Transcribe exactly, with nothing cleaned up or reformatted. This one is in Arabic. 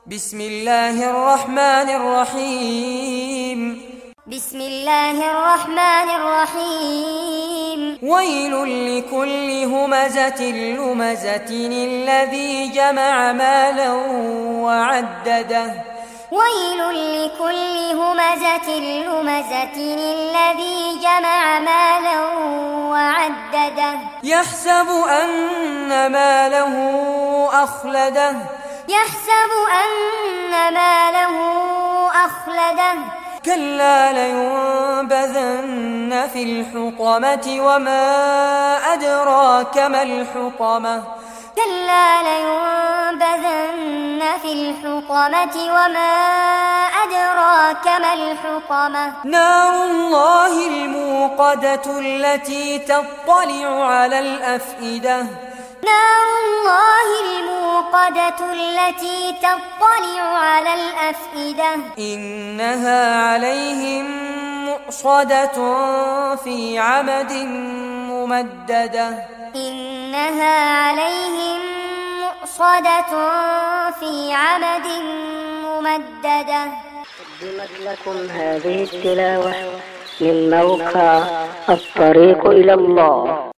بسم الله الرحمن الرحيم بسم الله الرحمن الرحيم ويل لكل همزة لمزة الذي جمع مالا وعدده ويل لكل همزة لمزة الذي جمع مالا وعدده يحسب أن ماله أخلده يحسب أن ماله أخلده كلا لينبذن في الحطمة وما أدراك ما الحطمة كلا لينبذن في الحطمة وما أدراك ما الحطمة نار الله الموقدة التي تطلع على الأفئدة نار الله الموقدة التي تطلع على الأفئدة إنها عليهم مؤصدة في عمد ممددة إنها عليهم مؤصدة في عمد ممددة. قدمت لكم هذه التلاوة من موقع الطريق إلى الله.